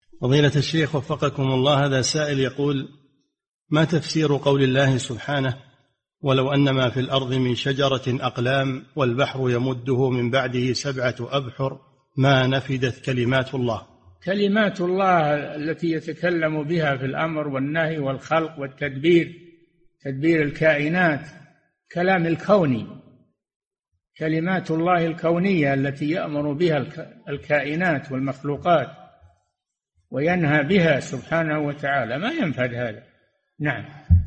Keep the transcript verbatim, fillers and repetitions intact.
فضيلة الشيخ وفقكم الله، هذا سائل يقول: ما تفسير قول الله سبحانه: ولو أن ما في الأرض من شجرة أقلام والبحر يمده من بعده سبعة أبحر ما نفدت كلمات الله؟ كلمات الله التي يتكلم بها في الأمر والنهي والخلق والتدبير، تدبير الكائنات، كلام الكوني، كلمات الله الكونية التي يأمر بها الكائنات والمخلوقات وينهى بها سبحانه وتعالى، ما ينفد هذا. نعم.